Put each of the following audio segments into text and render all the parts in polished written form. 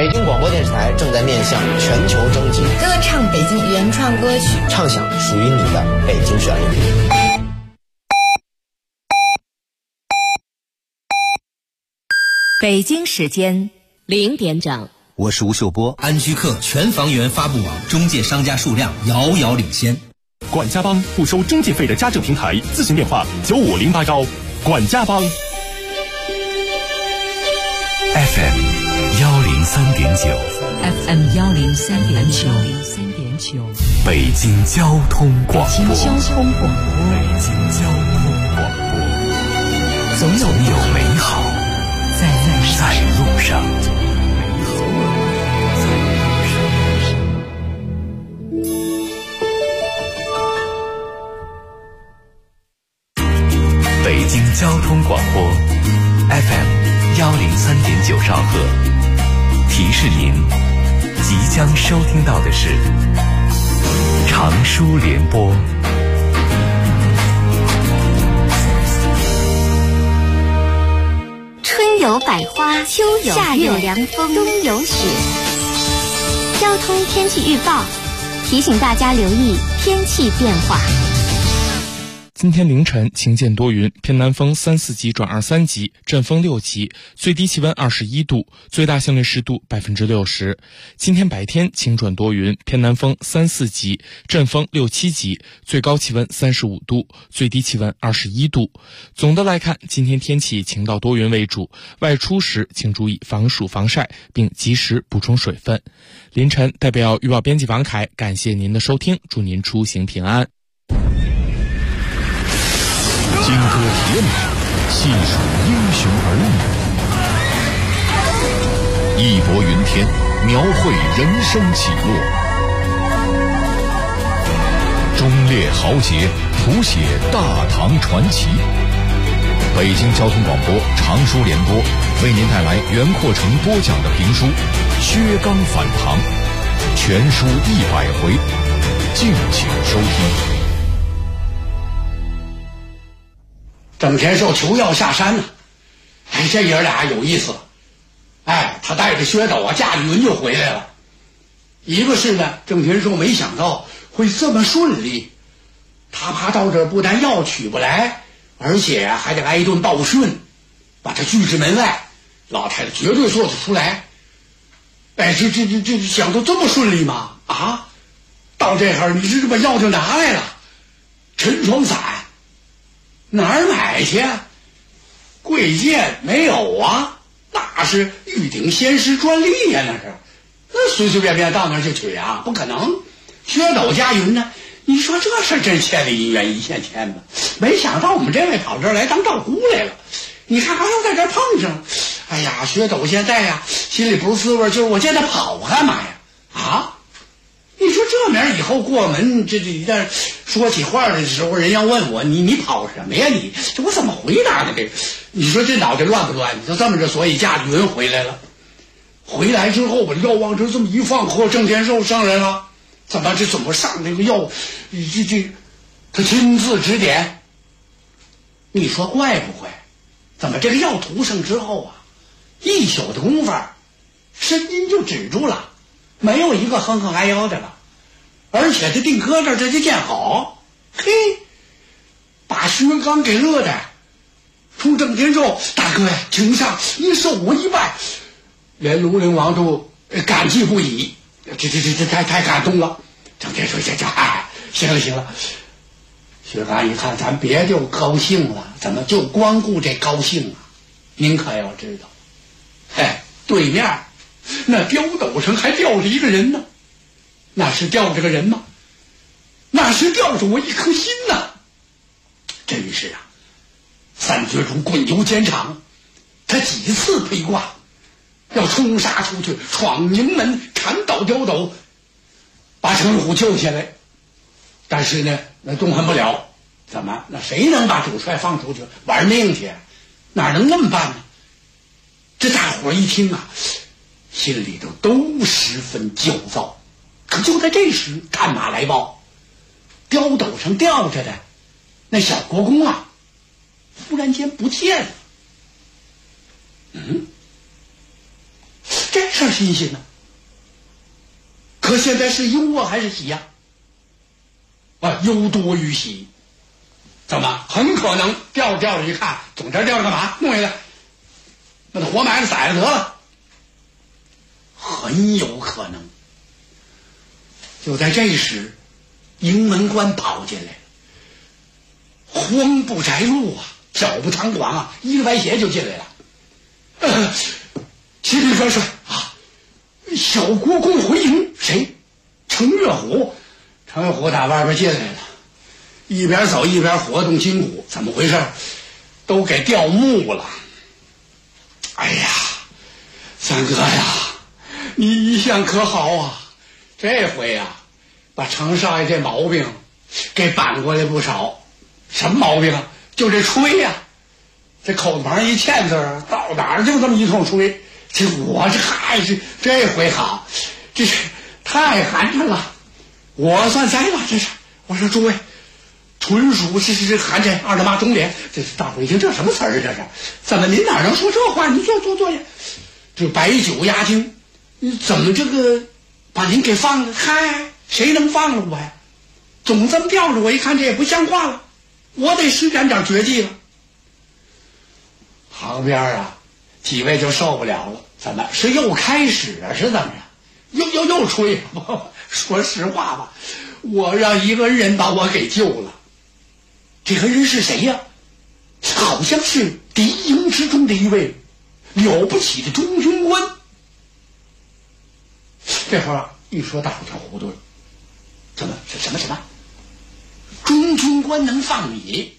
北京广播电视台正在面向全球征集歌唱北京原创歌曲， 唱响属于你的北京旋律。 北京时间0点整， 我是吴秀波。 安居客全房源发布网中介商家数量遥遥领先。 管家帮不收中介费的家政平台，咨询电话95081。管家帮。 FM 103.9 FM 103.9， 北京交通广播。 北京交通广播。总有美好在路上。北京交通广播 FM 103.9兆赫，提示您即将收听到的是长舒联播。 春有百花，秋有夏有凉风，冬有雪。交通天气预报提醒大家留意天气变化。 今天凌晨晴间多云，偏南风3、4级转2、3级，阵风6级，最低气温21度，最大相对湿度60%。今天白天晴转多云，偏南风3、4级，阵风6、7级，最高气温35度，最低气温21度。总的来看，今天天气晴到多云为主，外出时请注意防暑防晒，并及时补充水分。凌晨代表预报编辑王凯感谢您的收听，祝您出行平安。 金戈铁马，细数英雄儿女，义薄云天，描绘人生起落；忠烈豪杰，谱写大唐传奇。北京交通广播长舒联播为您带来袁阔成播讲的评书《薛刚反唐》，全书100回，敬请收听。 郑天寿求药下山呢，这爷俩有意思了。他带着薛斗驾着云就回来了。一个是呢，郑天寿没想到会这么顺利，他怕到这儿不但药取不来，而且还得挨一顿暴训，把他拒之门外。老太太绝对做得出来。这想到这么顺利吗？到这会儿你这把药就拿来了，陈床散哪儿买去？贵贱没有啊，那是玉鼎仙师专利呀，那随随便便到那儿就取啊，不可能。薛斗家云呢，你说这事真千里姻缘一线牵吧，没想到我们这位跑这儿来当道姑来了，你看还要在这儿碰上。薛斗现在呀心里不是滋味，就是我见他跑干嘛呀？你说这名以后过门，这说起话的时候，人要问我你跑什么呀？我怎么回答呢？你说这脑袋乱不乱？你就这么着，所以驾着云回来了。回来之后，把药往这么一放，和郑天寿上来了。怎么上这个药？他亲自指点。你说怪不怪？怎么这个药涂上之后一宿的功夫，声音就止住了。没有一个哼哼哀嚎的了，而且这定搁这这就见好，把薛刚给乐的。出郑天寿，大哥呀，请上，你受我一拜。连庐陵王都感激不已，这太感动了。郑天寿行了。薛刚一看，咱别就高兴了，怎么就光顾这高兴啊？您可要知道，对面那吊斗上还吊着一个人呢，那是吊着个人吗？那是吊着我一颗心呐！真是三绝中滚游监场，他几次披挂，要冲杀出去，闯营门，砍倒吊斗，把陈虎救下来。但是呢，那动弹不了。怎么？那谁能把主帅放出去玩命去？哪能那么办呢？这大伙一听心里头都十分焦躁。可就在这时，看马来报，吊斗上吊着的那小国公忽然间不见了。 这事儿新鲜呢。可现在是忧啊还是喜呀？忧多于喜。怎么？很可能吊着一看，总这吊着干嘛？弄下来，那他活埋了宰了得了。很有可能。就在这时，营门官跑进来了，慌不择路啊，脚不堂皇啊，一个歪斜就进来了。启禀元帅啊，小国公回营，谁？程月虎。程月虎打外边进来了，一边走一边活动筋骨，怎么回事？都给吊木了。哎呀，三哥呀，你一向可好啊，这回呀，把程少爷这毛病给扳过来不少。什么毛病啊？就这吹呀，这口旁一欠字儿，到哪儿就这么一通吹。我这还是这回好，这是太寒碜了。我算栽了，这是。我说诸位，纯属是寒碜，二他妈中连。这是大伙一听这什么词儿啊？这是怎么您哪能说这话？您坐下。这白酒压惊，怎么这个把您给放了？嗨，谁能放了我呀？总这么吊着我，一看这也不像话了，我得施展点绝技了。旁边啊，几位就受不了了，怎么是又开始啊？是怎么着？又吹？说实话吧，我让一个人把我给救了。这个人是谁呀？好像是敌营之中的一位了不起的中军官。这会儿一说，大伙全糊涂了。怎么？什么？中军官能放你？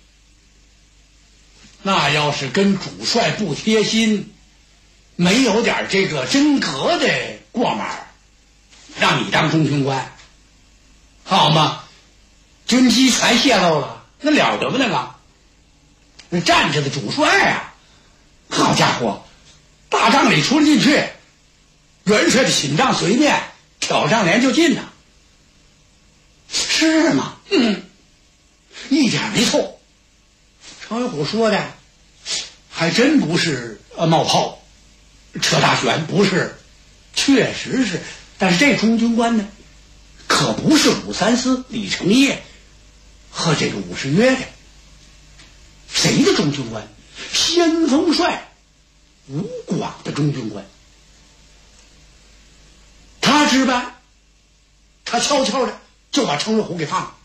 那要是跟主帅不贴心，没有点这个真格的过门，让你当中军官，好吗？军机全泄露了，那了得不那个？那站着的主帅啊，好家伙，大帐里出得进去，元帅的寝帐随便，挑帐帘就进呐。是吗？一点没错。程元虎说的还真不是冒泡扯大旋，不是，确实是。但是这中军官呢，可不是武三思李成业和这个武士约的。谁的中军官？先锋帅吴广的中军官。他值班，他悄悄的就把程月虎给放了。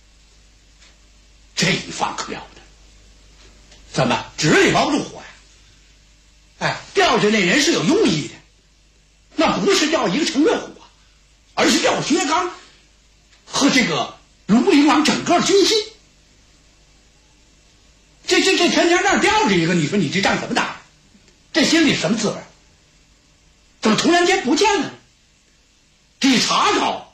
这一放可了不得，怎么纸里包不住火呀？吊着那人是有用意的，那不是吊一个程月虎啊，而是吊薛刚和这个卢陵王整个军心。这天天那吊着一个，你说你这仗怎么打？这心里什么滋味？怎么突然间不见了呢？这一查找，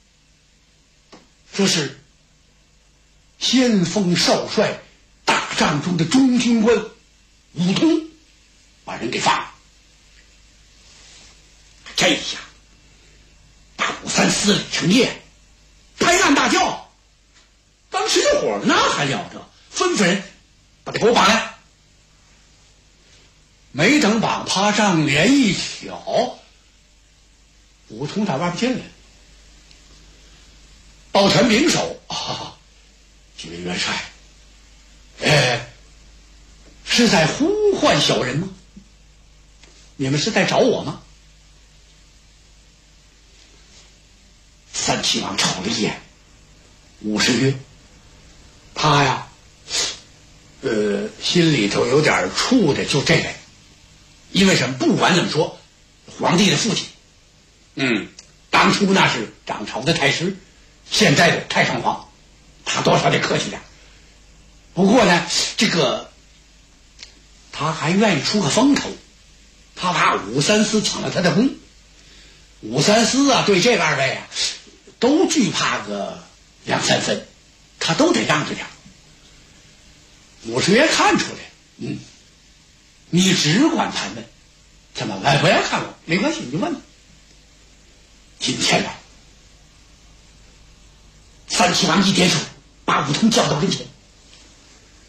说是先锋少帅大帐中的中军官武通把人给放了。这下把武三思李成业拍案大叫，当时这伙那还了得，吩咐人把他给我绑来。没等绑趴帐帘一挑，武通打外边进来了，抱拳拱手啊，几位元帅，是在呼唤小人吗？你们是在找我吗？三齐王瞅了一眼武士约，他呀心里头有点怵的就这位。因为什么？不管怎么说，皇帝的父亲，当初那是掌朝的太师，现在的太上皇，他多少得客气点。不过呢，这个他还愿意出个风头，他怕武三思抢了他的功。武三思啊，对这二位啊，都惧怕个2-3分，他都得让着点。武士爷看出来，你只管盘问，怎么不要看我？没关系，你就问。今天来，三齐王一点手，把武通叫到跟前。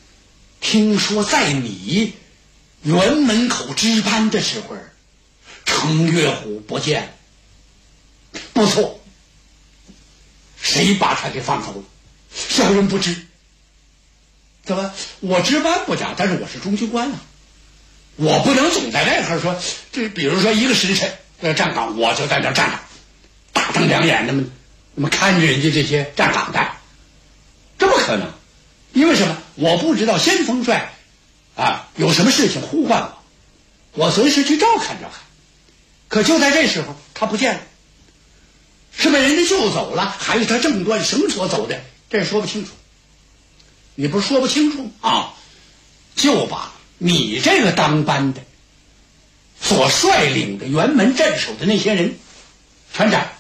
听说在你辕门口值班的时候，程程月虎不见了。不错，谁把他给放走了？小人不知。怎么？我值班不假，但是我是中军官啊，我不能总在那块说，这比如说一个时辰站岗，我就在那站着，大瞪两眼那么看着人家这些站岗的，这不可能。因为什么？我不知道先锋帅有什么事情呼唤我随时去照看。可就在这时候，他不见了，是被人家救走了，还是他正断绳索走的？这说不清楚。你不是说不清楚啊？就把你这个当班的所率领的辕门镇守的那些人全斩。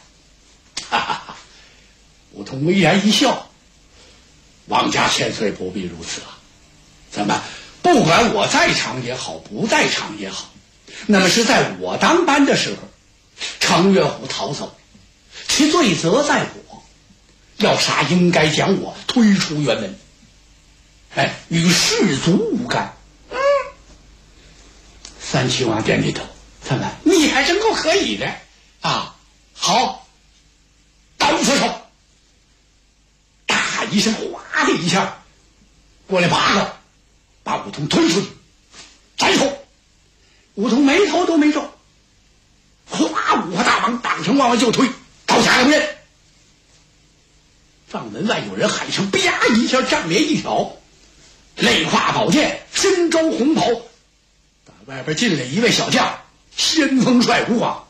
武通微然一笑，王家千岁不必如此啊。怎么？不管我在场也好，不在场也好，那么是在我当班的时候，程月虎逃走，其罪责在我，要杀应该将我推出辕门，与士卒无干。三齐王点点头，怎么？你还真够可以的啊！好，刀斧手，大一声，哗的一下，过来8个，把武通推出去，斩首。武通眉头都没皱，哗，五花大绑挡成往外就推，刀下两人。ฝั่门外有人喊声，啪一下，帐帘一挑，肋挎宝剑，身着红袍，打外边进来一位小将，先锋帅吴广。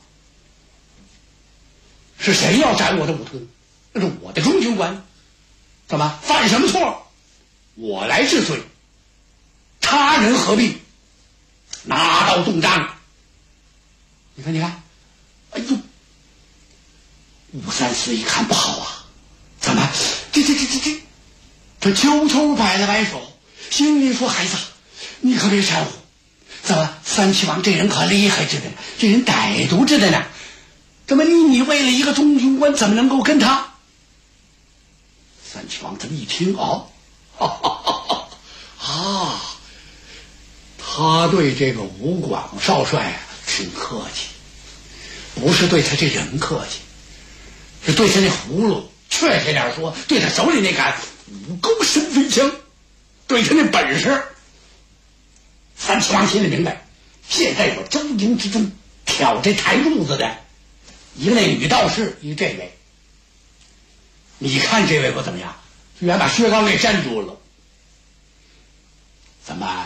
是谁要斩我的武通？那是我的中军官，怎么犯什么错？我来治罪，他人何必拿刀动章？你看，哎呦，武三思一看不好啊，怎么这悄悄摆了摆手，心里说：孩子，你可别掺和。怎么三齐王这人可厉害着呢？这人歹毒着的呢？怎么你为了一个中军官，怎么能够跟他？三齐王这么一听他对这个吴广少帅挺客气，不是对他这人客气，是对他那葫芦，确切点说，对他手里那杆武钩神飞枪，对他那本事。三齐王心里明白，现在有周营之中挑这台柱子的，一个那女道士，一个这位。你看这位不怎么样，居然把薛刚给站住了。怎么？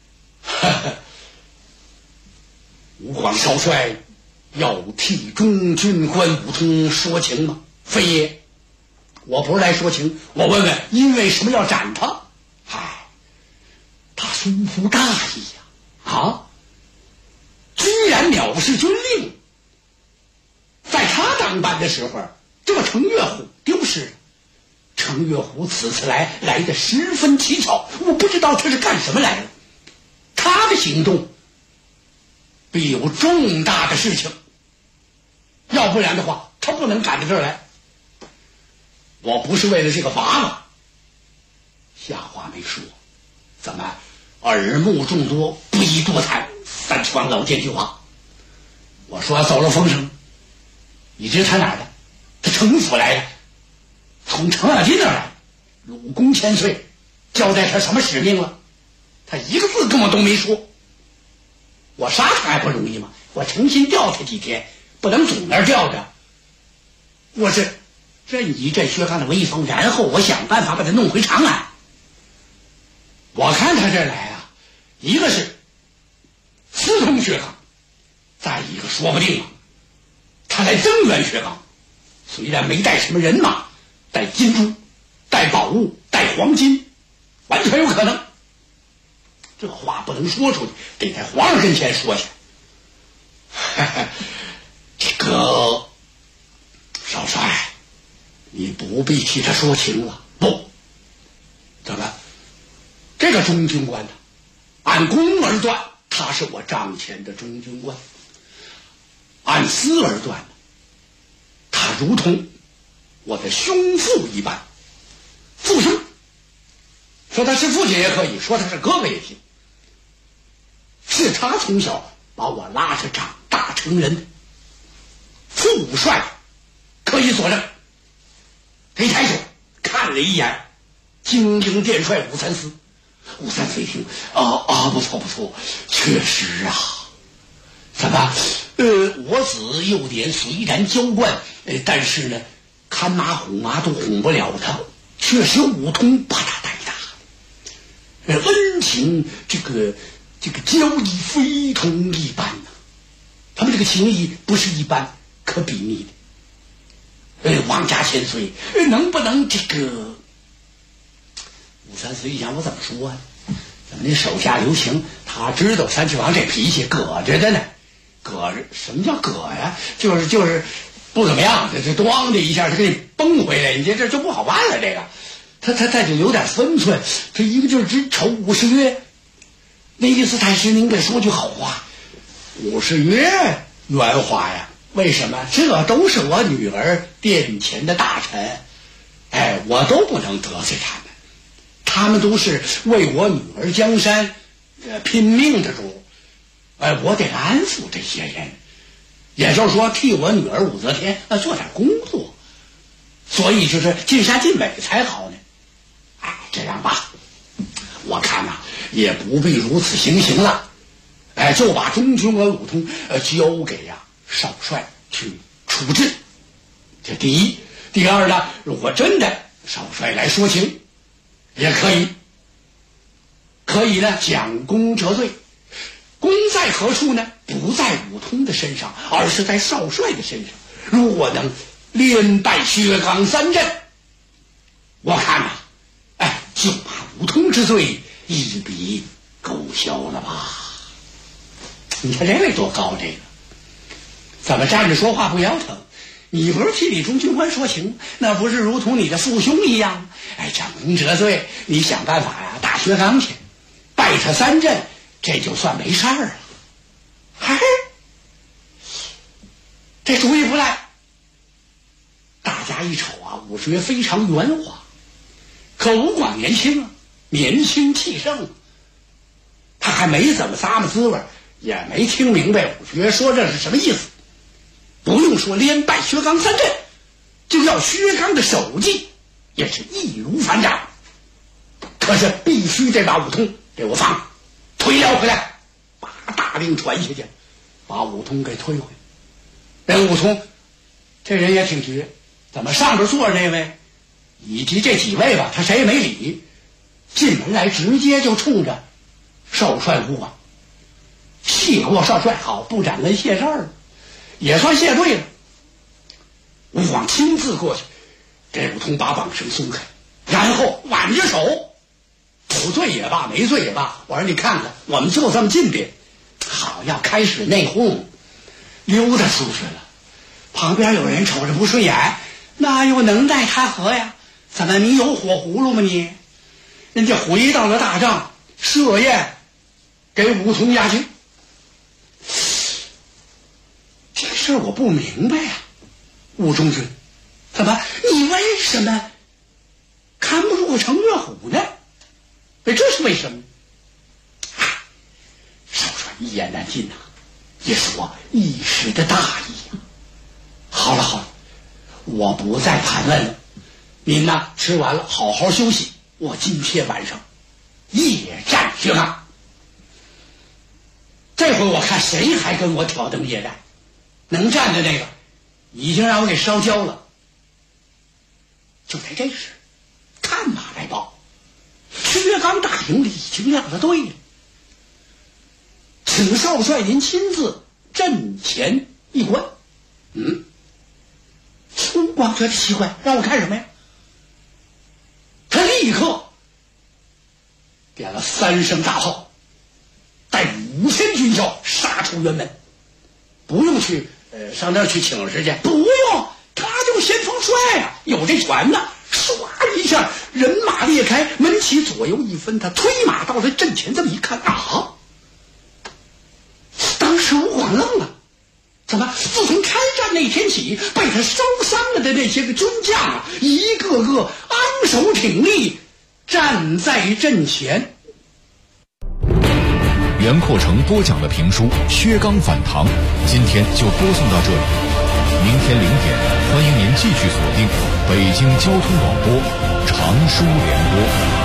吴广少帅要替中军官武通说情吗？非也，我不是来说情，我问问，因为什么要斩他？他疏忽大意呀！居然藐视军令，在他当班的时候，这个程月虎丢失了。程月虎此次来的十分蹊跷，我不知道他是干什么来了。他的行动必有重大的事情，要不然的话，他不能赶到这儿来。我不是为了这个娃娃，下话没说，怎么耳目众多，不宜多谈。三齐王老见句话，我说走漏风声，你知他哪儿的？他程府来的，从程咬金那儿来，鲁公千岁交代他什么使命了？他一个字跟我都没说。我杀他还不容易吗？我诚心吊他几天，不能总那儿吊着。我是镇一镇薛刚的威风，然后我想办法把他弄回长安。我看他这来啊，一个是私通薛刚，再一个说不定他来增援薛刚，虽然没带什么人马，带金珠，带宝物，带黄金，完全有可能。这话不能说出去，得在皇上跟前说去。这个少帅，你不必替他说情了。不，怎么？这个中军官呢，按公而断，他是我帐前的中军官；按私而断，他如同我的兄父一般，父兄。说他是父亲也可以，说他是哥哥也行。是他从小把我拉着长大成人，副帅可以作证。他一抬手看了一眼精英殿帅武三思，武三思一听，不错，确实啊。怎么？我子幼点虽然娇惯，但是呢，看马哄马都哄不了他。确实武通把他带大，恩情这个交易非同一般呐。他们这个情谊不是一般可比拟的。王家千岁，能不能这个？武三思一想，我怎么说啊？咱们这手下留情，他知道三七王这脾气搁着的呢。搁着，什么叫搁呀？就是不怎么样，这咣的一下，他给你崩回来，你这就不好办了。这个，他就有点分寸。这一个就是只瞅武士曰，那意思太师您给说句好话。武士曰原话呀，为什么？这都是我女儿殿前的大臣，我都不能得罪他们。他们都是为我女儿江山拼命的主。我得安抚这些人，也就是说替我女儿武则天做点工作，所以就是尽善尽美才好呢。这样吧，我看也不必如此行了，就把中军和武通交给少帅去处置。这第一，第二呢，如果真的少帅来说情，也可以呢将功折罪。功在何处呢？不在武通的身上，而是在少帅的身上。如果能连败薛刚3阵，我看就把武通之罪一笔勾销了吧。你看这位多高，这个怎么站着说话不腰疼？你不是替李中军官说情，那不是如同你的父兄一样？将功折罪，你想办法打薛刚去，败他3阵，这就算没事儿了。这主意不赖。大家一瞅武士曰非常圆滑，可吴广年轻年轻气盛，他还没怎么咂摸滋味，也没听明白武士曰说这是什么意思。不用说连败薛刚3阵，就要薛刚的首级也是易如反掌。可是必须得把武通给我放推了回来，把大令传下去，把武通给推回来。这武通这人也挺绝，怎么上边坐着这位以及这几位吧，他谁也没理，进门来直接就冲着少帅吴广谢过少帅，好，不斩跟谢事儿也算谢对了。吴广亲自过去给武通把绑绳松开，然后挽着手，有罪也罢，没罪也罢，我说你看看，我们就这么近边，好要开始内讧，溜达出去了。旁边有人瞅着不顺眼，那又能奈他何呀？怎么你有火葫芦吗你？人家回到了大帐设宴给武通压惊。这事我不明白呀，武中军，怎么你为什么看不入城岳虎呢？这是为什么？少帅一言难尽也是我一时的大意好了，我不再盘问了，您吃完了好好休息，我今天晚上夜战薛刚。这回我看谁还跟我挑灯夜战，能战的那个已经让我给烧焦了。就在这时，看马来报，薛刚大营里已经亮了队了，请少帅您亲自阵前一观。吴广觉得奇怪，让我看什么呀？他立刻点了3声大炮，带5000军校杀出辕门。不用去上那儿去请示去，不用，他就是先锋帅有这权呢。唰一下，人马裂开，门旗左右一分，他推马到了阵前，这么一看当时吴广愣了，怎么自从开战那天起，被他烧伤了的那些个军将一个个昂首挺立，站在阵前。 袁阔成播讲的评书《薛刚反唐》，今天就播送到这里。明天0点，欢迎您继续锁定北京交通广播常书联播。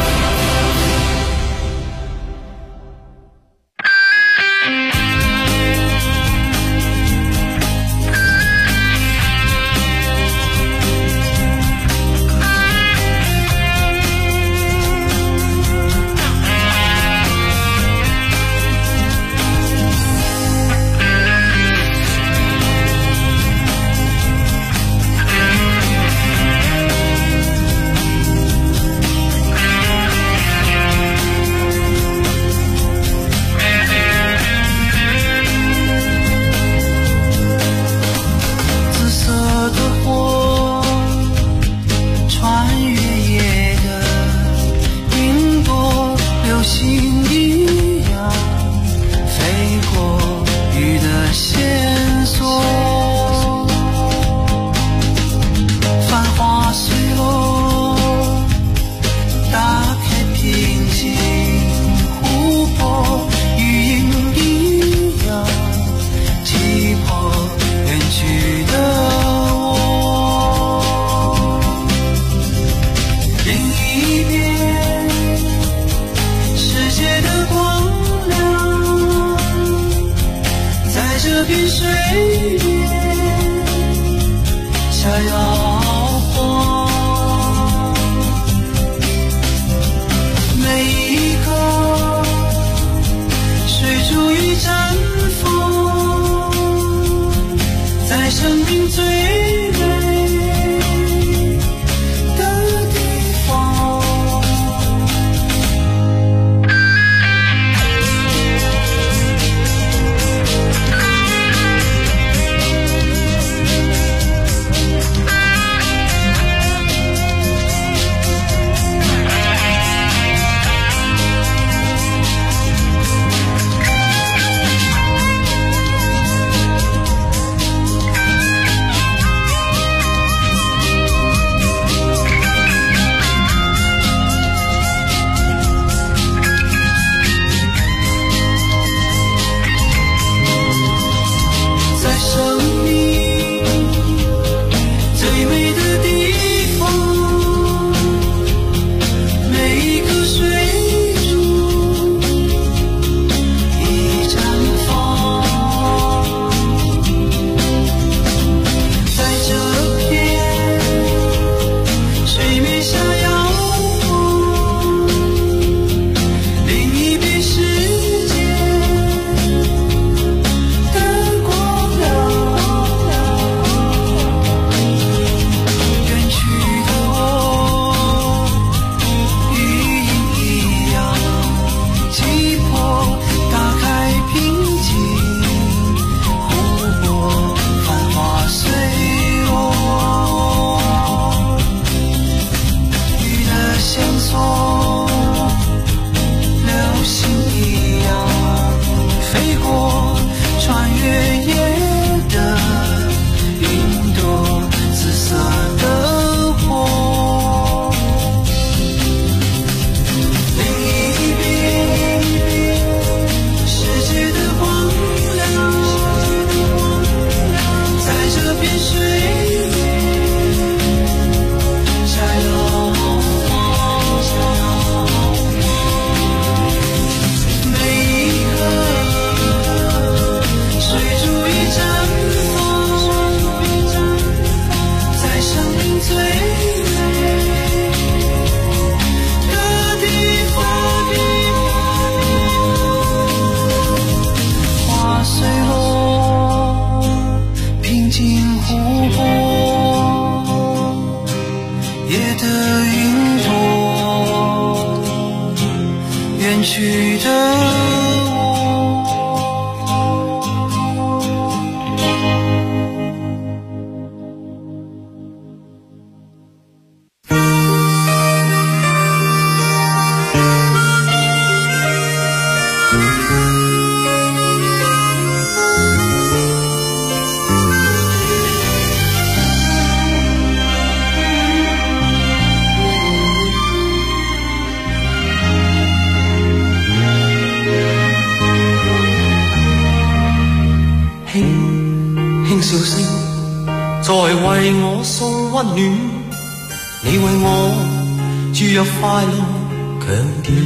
为我送温暖，你为我注入快乐强电。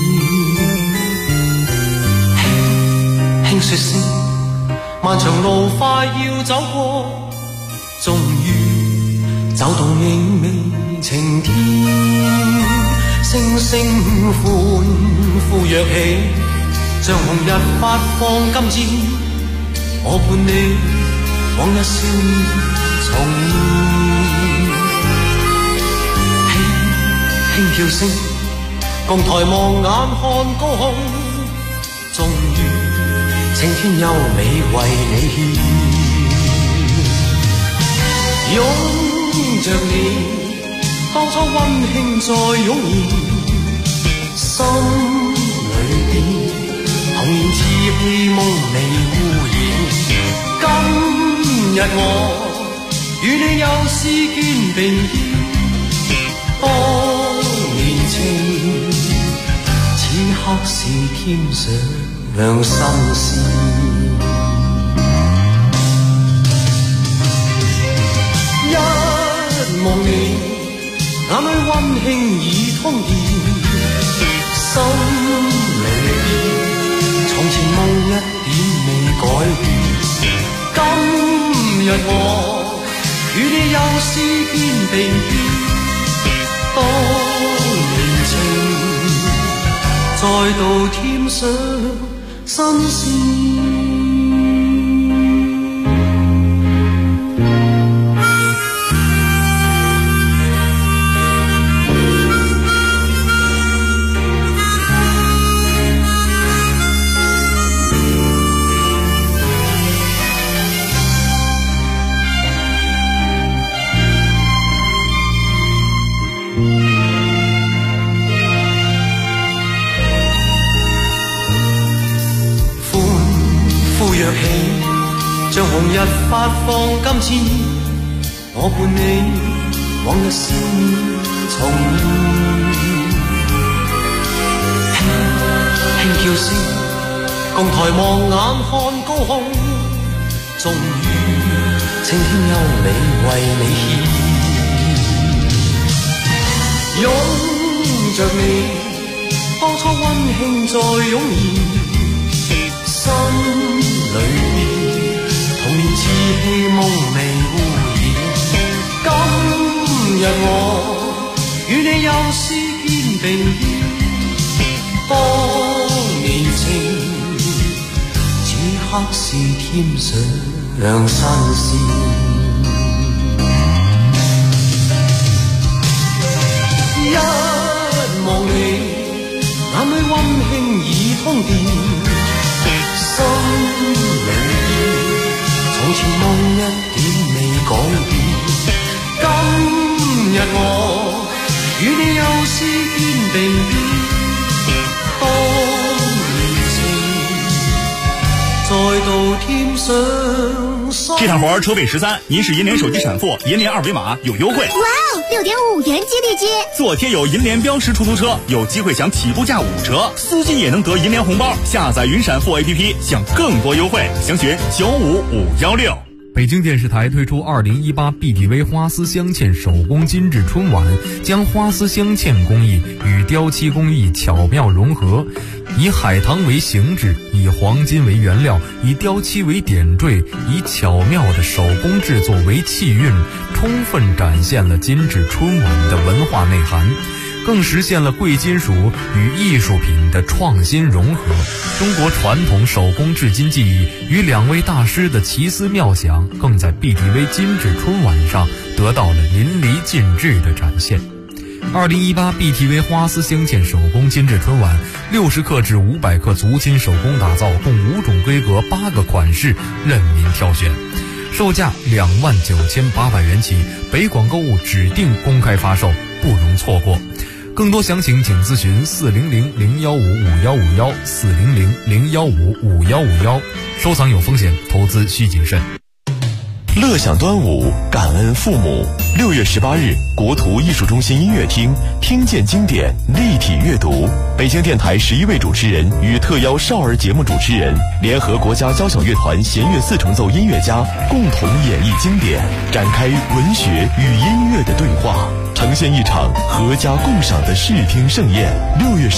轻轻说声，漫长路快要走过，终于走到明媚晴天。星星欢呼跃起，像红日發放金箭，我伴你往日少年重現。輕跳聲，共抬望眼看高空，終於青天優美為你獻。擁着你，當初溫馨再湧現，心裏邊童年稚氣夢未污染。今日我與你又是肩並肩，當年情此刻是添上新鮮。一望你，眼裏溫馨已通電，心裏邊從前夢一點未改變。今日我與你又是肩並肩，當年情再度添上新鮮。像紅日發放金箭，我伴你往日少年重現。輕叫聲，共抬望眼看高空，終於青天優美為你獻。擁着你，當初溫馨再湧現，心裏邊童年稚氣夢未污染。今日我與你又是肩並肩，當年情此刻是添上新鮮。一望你，眼裏溫馨已通電，心裏從前夢一點未改變。今日我與你又是肩並肩，當年情再度添上新。 这趟活车费13，您是银联手机产妇，银联二维码有优惠。 哇哦，6.5元激励金！ 做贴有银联标识出租车，有机会享起步价5折，司机也能得银联红包。下载云闪付 APP， 享更多优惠，详询95516。 北京电视台推出2018 BTV 花丝镶嵌手工精致春晚，将花丝镶嵌工艺与雕漆工艺巧妙融合，以海棠为形制，以黄金为原料，以雕漆为点缀，以巧妙的手工制作为气韵，充分展现了精致春晚的文化内涵，更实现了贵金属与艺术品的创新融合。中国传统手工制金技艺与两位大师的奇思妙想，更在 BTV 精致春晚上得到了淋漓尽致的展现。2018 BTV 花丝镶嵌手工精致春晚，60克至500克足金手工打造，共5种规格8个款式，任您挑选，售价29800元起，北广购物指定公开发售，不容错过。更多详情请咨询400-015-5151 400-015-5151。收藏有风险，投资需谨慎。 乐享端午，感恩父母。6月18日，国图艺术中心音乐厅，听见经典，立体阅读。北京电台11位主持人与特邀少儿节目主持人，联合国家交响乐团弦乐4重奏音乐家，共同演绎经典，展开文学与音乐的对话，呈现一场合家共赏的视听盛宴。6月